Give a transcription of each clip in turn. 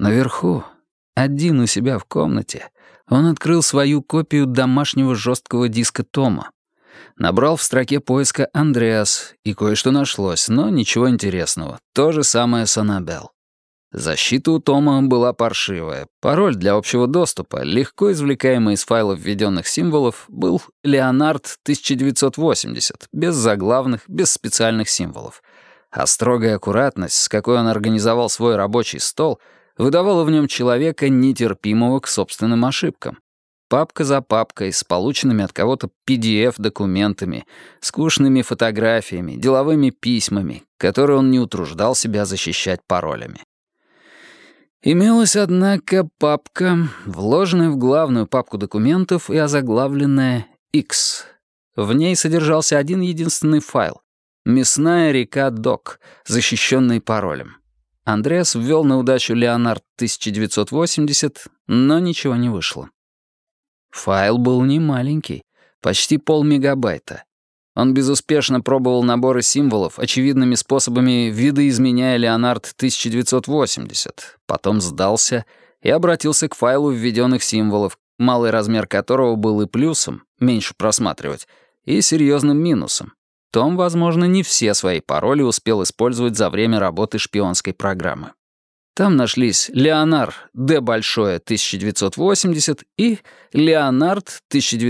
Наверху, один у себя в комнате, он открыл свою копию домашнего жесткого диска Тома. Набрал в строке поиска «Андреас», и кое-что нашлось, но ничего интересного. То же самое с Аннабелл. Защита у Тома была паршивая. Пароль для общего доступа, легко извлекаемый из файлов введенных символов, был «Леонард 1980», без заглавных, без специальных символов. А строгая аккуратность, с какой он организовал свой рабочий стол, выдавала в нем человека, нетерпимого к собственным ошибкам. Папка за папкой, с полученными от кого-то PDF-документами, скучными фотографиями, деловыми письмами, которые он не утруждал себя защищать паролями. Имелась, однако, папка, вложенная в главную папку документов и озаглавленная X. В ней содержался один единственный файл — «Мясная река Док», защищенный паролем. Андреас ввел на удачу «Леонард 1980», но ничего не вышло. Файл был не маленький, почти полмегабайта. Он безуспешно пробовал наборы символов, очевидными способами видоизменяя «Леонард 1980», потом сдался и обратился к файлу введенных символов, малый размер которого был и плюсом, меньше просматривать, и серьезным минусом. Том, возможно, не все свои пароли успел использовать за время работы шпионской программы. Там нашлись «Леонард Д. Большое 1980» и «Леонард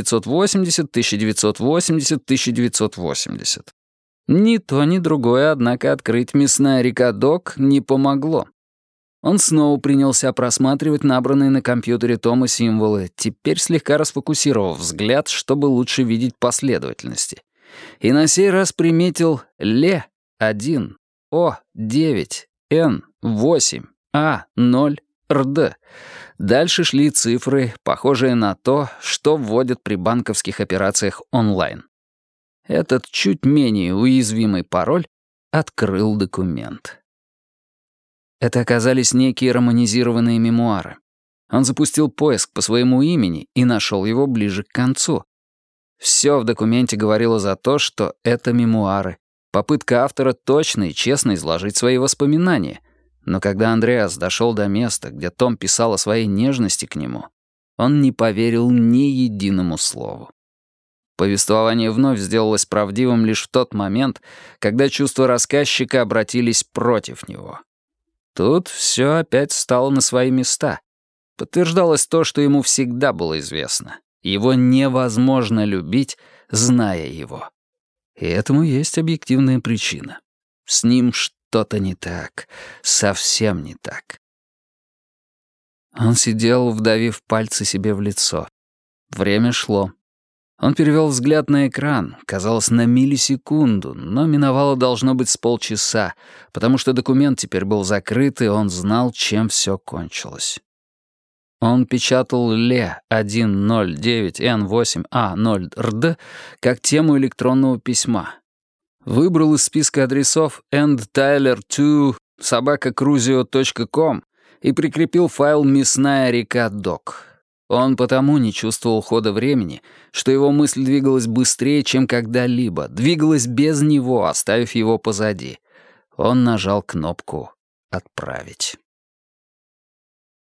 1980-1980-1980». Ни то, ни другое, однако, открыть «Мясная река Док» не помогло. Он снова принялся просматривать набранные на компьютере Тома символы, теперь слегка расфокусировав взгляд, чтобы лучше видеть последовательности. И на сей раз приметил «Ле-1», «О-9», «Н-8», «А-0», «РД». Дальше шли цифры, похожие на то, что вводят при банковских операциях онлайн. Этот чуть менее уязвимый пароль открыл документ. Это оказались некие романизированные мемуары. Он запустил поиск по своему имени и нашел его ближе к концу. Все в документе говорило за то, что это мемуары. Попытка автора точно и честно изложить свои воспоминания. Но когда Андреас дошел до места, где Том писал о своей нежности к нему, он не поверил ни единому слову. Повествование вновь сделалось правдивым лишь в тот момент, когда чувства рассказчика обратились против него. Тут все опять встало на свои места. Подтверждалось то, что ему всегда было известно. Его невозможно любить, зная его. И этому есть объективная причина. С ним что-то не так, совсем не так. Он сидел, вдавив пальцы себе в лицо. Время шло. Он перевел взгляд на экран, казалось, на миллисекунду, но миновало должно быть с полчаса, потому что документ теперь был закрыт, и он знал, чем все кончилось. Он печатал «Ле-109Н8А0РД» как тему электронного письма. Выбрал из списка адресов endtyler2@cruzio.com и прикрепил файл «Мясная река Док». Он потому не чувствовал хода времени, что его мысль двигалась быстрее, чем когда-либо, двигалась без него, оставив его позади. Он нажал кнопку «Отправить».